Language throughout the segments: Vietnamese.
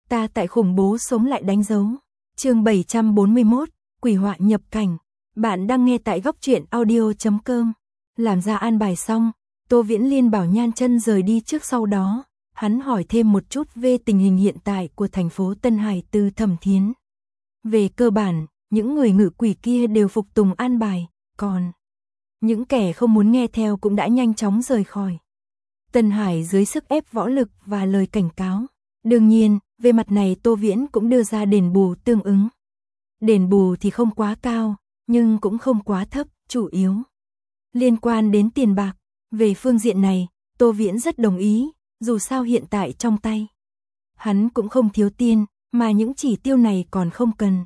Ta tại khủng bố sống lại đánh dấu. Chương 741, quỷ họa nhập cảnh. Bạn đang nghe tại góc truyện audio.com. Làm ra an bài xong, Tô Viễn Liên bảo Nhan Chân rời đi trước, sau đó hắn hỏi thêm một chút về tình hình hiện tại của thành phố Tân Hải từ Thẩm Thiến. Về cơ bản, những người ngự quỷ kia đều phục tùng an bài, còn những kẻ không muốn nghe theo cũng đã nhanh chóng rời khỏi Tân Hải dưới sức ép võ lực và lời cảnh cáo. Đương nhiên, về mặt này Tô Viễn cũng đưa ra đền bù tương ứng. Đền bù thì không quá cao, nhưng cũng không quá thấp, chủ yếu liên quan đến tiền bạc. Về phương diện này, Tô Viễn rất đồng ý, dù sao hiện tại trong tay hắn cũng không thiếu tiền, mà những chỉ tiêu này còn không cần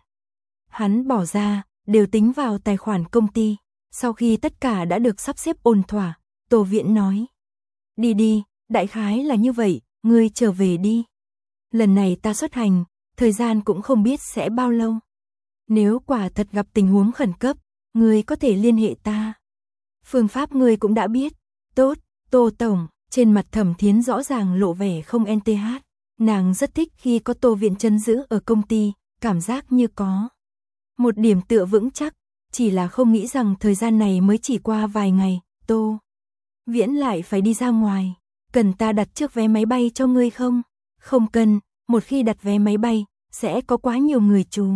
hắn bỏ ra, đều tính vào tài khoản công ty. Sau khi tất cả đã được sắp xếp ổn thỏa, Tô Viễn nói: Đi đi, đại khái là như vậy, ngươi trở về đi. Lần này ta xuất hành, thời gian cũng không biết sẽ bao lâu. Nếu quả thật gặp tình huống khẩn cấp, ngươi có thể liên hệ ta. Phương pháp ngươi cũng đã biết. Tốt, Tô Tổng. Trên mặt Thẩm Thiến rõ ràng lộ vẻ không NTH. Nàng rất thích khi có Tô Viễn trấn giữ ở công ty, cảm giác như có một điểm tựa vững chắc. Chỉ là không nghĩ rằng thời gian này mới chỉ qua vài ngày, Tô Viễn lại phải đi ra ngoài. Cần ta đặt trước vé máy bay cho ngươi không? Không cần, một khi đặt vé máy bay, sẽ có quá nhiều người chú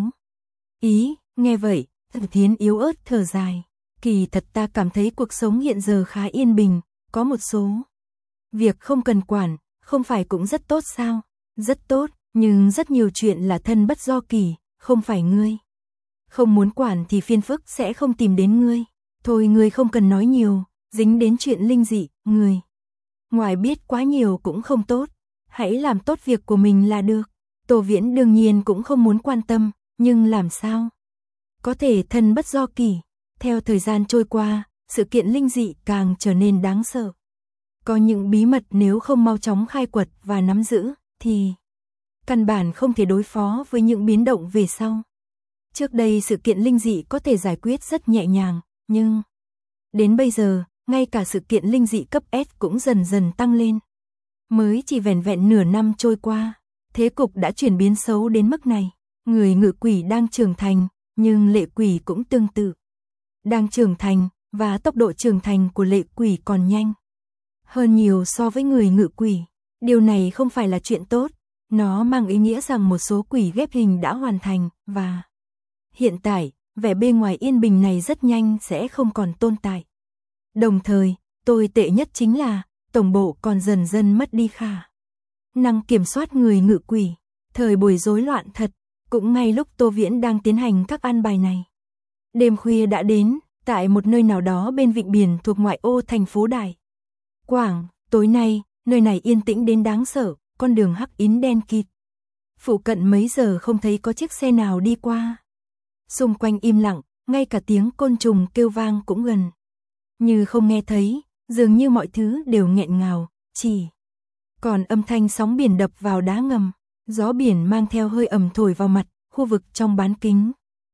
ý. Nghe vậy, Thẩm Thiến yếu ớt thở dài. Kỳ thật ta cảm thấy cuộc sống hiện giờ khá yên bình, có một số việc không cần quản, không phải cũng rất tốt sao? Rất tốt, nhưng rất nhiều chuyện là thân bất do kỳ, không phải ngươi không muốn quản thì phiền phức sẽ không tìm đến ngươi. Thôi ngươi không cần nói nhiều, dính đến chuyện linh dị, ngươi ngoài biết quá nhiều cũng không tốt, hãy làm tốt việc của mình là được. Tô Viễn đương nhiên cũng không muốn quan tâm, nhưng làm sao có thể thân bất do kỳ. Theo thời gian trôi qua, sự kiện linh dị càng trở nên đáng sợ. Có những bí mật nếu không mau chóng khai quật và nắm giữ, thì căn bản không thể đối phó với những biến động về sau. Trước đây sự kiện linh dị có thể giải quyết rất nhẹ nhàng, nhưng đến bây giờ, ngay cả sự kiện linh dị cấp S cũng dần dần tăng lên. Mới chỉ vẻn vẹn nửa năm trôi qua, thế cục đã chuyển biến xấu đến mức này. Người ngự quỷ đang trưởng thành, nhưng lệ quỷ cũng tương tự đang trưởng thành, và tốc độ trưởng thành của lệ quỷ còn nhanh hơn nhiều so với người ngự quỷ. Điều này không phải là chuyện tốt, nó mang ý nghĩa rằng một số quỷ ghép hình đã hoàn thành, và hiện tại, vẻ bề ngoài yên bình này rất nhanh sẽ không còn tồn tại. Đồng thời, tồi tệ nhất chính là, tổng bộ còn dần dần mất đi khả năng kiểm soát người ngự quỷ. Thời buổi rối loạn thật, cũng ngay lúc Tô Viễn đang tiến hành các an bài này. Đêm khuya đã đến, tại một nơi nào đó bên vịnh biển thuộc ngoại ô thành phố Đại Quảng. Tối nay, nơi này yên tĩnh đến đáng sợ, con đường hắc ín đen kịt. Phụ cận mấy giờ không thấy có chiếc xe nào đi qua. Xung quanh im lặng, ngay cả tiếng côn trùng kêu vang cũng gần như không nghe thấy, dường như mọi thứ đều nghẹn ngào, chỉ còn âm thanh sóng biển đập vào đá ngầm. Gió biển mang theo hơi ẩm thổi vào mặt, khu vực trong bán kính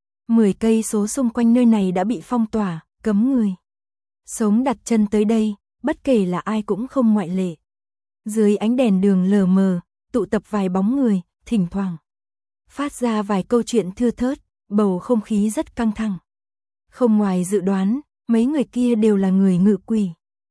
10 cây số xung quanh nơi này đã bị phong tỏa, cấm người sống đặt chân tới đây, bất kể là ai cũng không ngoại lệ. Dưới ánh đèn đường lờ mờ, tụ tập vài bóng người, thỉnh thoảng phát ra vài câu chuyện thưa thớt, bầu không khí rất căng thẳng. Không ngoài dự đoán, mấy người kia đều là người ngự quỷ.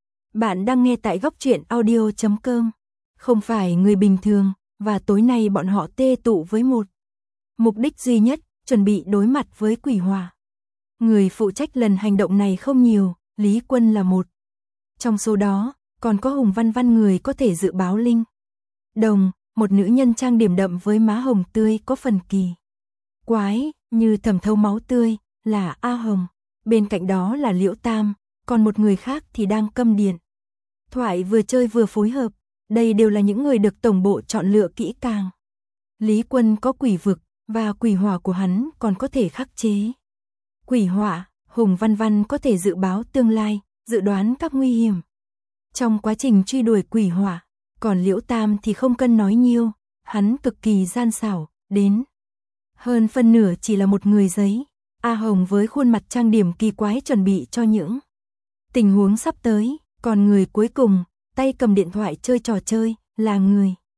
Bạn đang nghe tại góc truyện audio.com. Không phải người bình thường, và tối nay bọn họ tê tụ với một mục đích duy nhất, chuẩn bị đối mặt với quỷ hỏa. Người phụ trách lần hành động này không nhiều, Lý Quân là một trong số đó, còn có Hùng Văn Văn, người có thể dự báo linh đồng, một nữ nhân trang điểm đậm với má hồng tươi có phần kỳ quái, như thẩm thấu máu tươi, là A Hồng. Bên cạnh đó là Liễu Tam, còn một người khác thì đang câm điện thoại vừa chơi vừa phối hợp. Đây đều là những người được tổng bộ chọn lựa kỹ càng. Lý Quân có quỷ vực, và quỷ hỏa của hắn còn có thể khắc chế quỷ hỏa. Hùng Văn Văn có thể dự báo tương lai, dự đoán các nguy hiểm trong quá trình truy đuổi quỷ hỏa. Còn Liễu Tam thì không cần nói nhiều, hắn cực kỳ gian xảo, đến hơn phân nửa chỉ là một người giấy. A Hồng với khuôn mặt trang điểm kỳ quái chuẩn bị cho những tình huống sắp tới. Còn người cuối cùng, tay cầm điện thoại chơi trò chơi, là người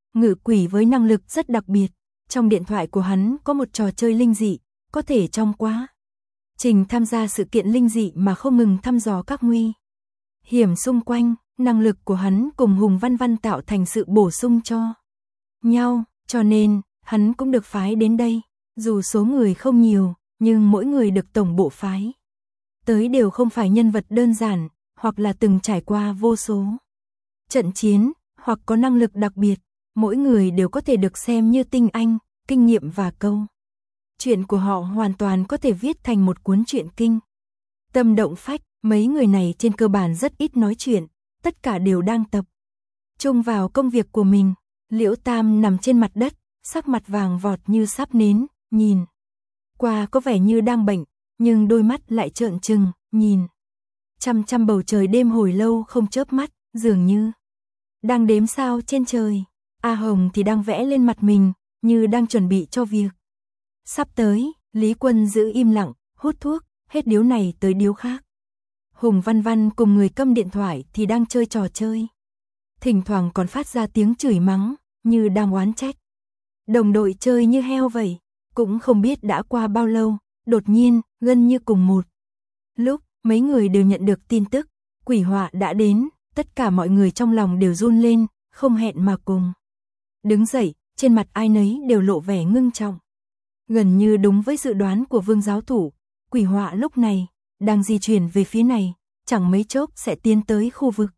ngự quỷ với năng lực rất đặc biệt. Trong điện thoại của hắn có một trò chơi linh dị, có thể trong quá trình tham gia sự kiện linh dị mà không ngừng thăm dò các nguy hiểm xung quanh. Năng lực của hắn cùng Hùng Văn Văn tạo thành sự bổ sung cho nhau, cho nên hắn cũng được phái đến đây. Dù số người không nhiều, nhưng mỗi người được tổng bộ phái tới đều không phải nhân vật đơn giản, hoặc là từng trải qua vô số trận chiến, hoặc có năng lực đặc biệt. Mỗi người đều có thể được xem như tinh anh, kinh nghiệm và câu chuyện của họ hoàn toàn có thể viết thành một cuốn truyện kinh tâm động phách. Mấy người này trên cơ bản rất ít nói chuyện, tất cả đều đang tập trung vào công việc của mình. Liễu Tam nằm trên mặt đất, sắc mặt vàng vọt như sắp nến, nhìn qua có vẻ như đang bệnh, nhưng đôi mắt lại trợn trừng, nhìn chăm chăm bầu trời đêm hồi lâu không chớp mắt, dường như đang đếm sao trên trời. A Hồng thì đang vẽ lên mặt mình, như đang chuẩn bị cho việc sắp tới. Lý Quân giữ im lặng, hút thuốc, hết điếu này tới điếu khác. Hùng Văn Văn cùng người câm điện thoại thì đang chơi trò chơi. Thỉnh thoảng còn phát ra tiếng chửi mắng, như đang oán trách. Đồng đội chơi như heo vậy. Cũng không biết đã qua bao lâu, đột nhiên, gần như cùng một lúc, mấy người đều nhận được tin tức, quỷ họa đã đến. Tất cả mọi người trong lòng đều run lên, không hẹn mà cùng đứng dậy, trên mặt ai nấy đều lộ vẻ ngưng trọng. Gần như đúng với dự đoán của Vương giáo thủ, quỷ họa lúc này đang di chuyển về phía này, chẳng mấy chốc sẽ tiến tới khu vực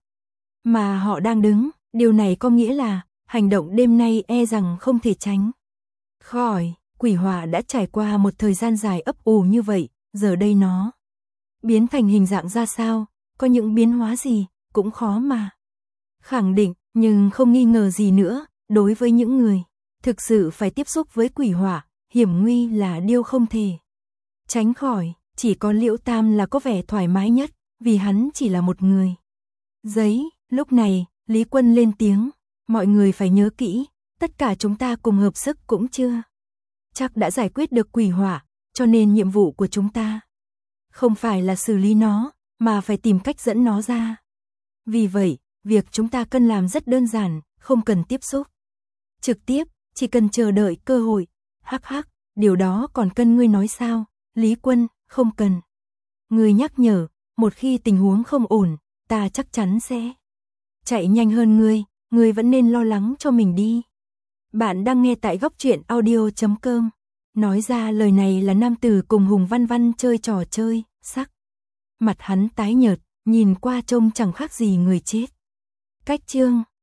mà họ đang đứng. Điều này có nghĩa là hành động đêm nay e rằng không thể tránh khỏi. Quỷ họa đã trải qua một thời gian dài ấp ủ như vậy, giờ đây nó biến thành hình dạng ra sao, có những biến hóa gì cũng khó mà khẳng định, nhưng không nghi ngờ gì nữa, đối với những người thực sự phải tiếp xúc với quỷ họa, hiểm nguy là điều không thể tránh khỏi. Chỉ có Liễu Tam là có vẻ thoải mái nhất, vì hắn chỉ là một người giấy. Lúc này, Lý Quân lên tiếng, mọi người phải nhớ kỹ, tất cả chúng ta cùng hợp sức cũng chưa chắc đã giải quyết được quỷ họa, cho nên nhiệm vụ của chúng ta không phải là xử lý nó, mà phải tìm cách dẫn nó ra. Vì vậy, việc chúng ta cần làm rất đơn giản, không cần tiếp xúc trực tiếp, chỉ cần chờ đợi cơ hội. Hắc hắc, điều đó còn cần ngươi nói sao? Lý Quân, không cần. Ngươi nhắc nhở, một khi tình huống không ổn, ta chắc chắn sẽ chạy nhanh hơn ngươi vẫn nên lo lắng cho mình đi. Bạn đang nghe tại góc truyện audio.com. Nói ra lời này là nam tử cùng Hùng Văn Văn chơi trò chơi, sắc mặt hắn tái nhợt, nhìn qua trông chẳng khác gì người chết. Cách chương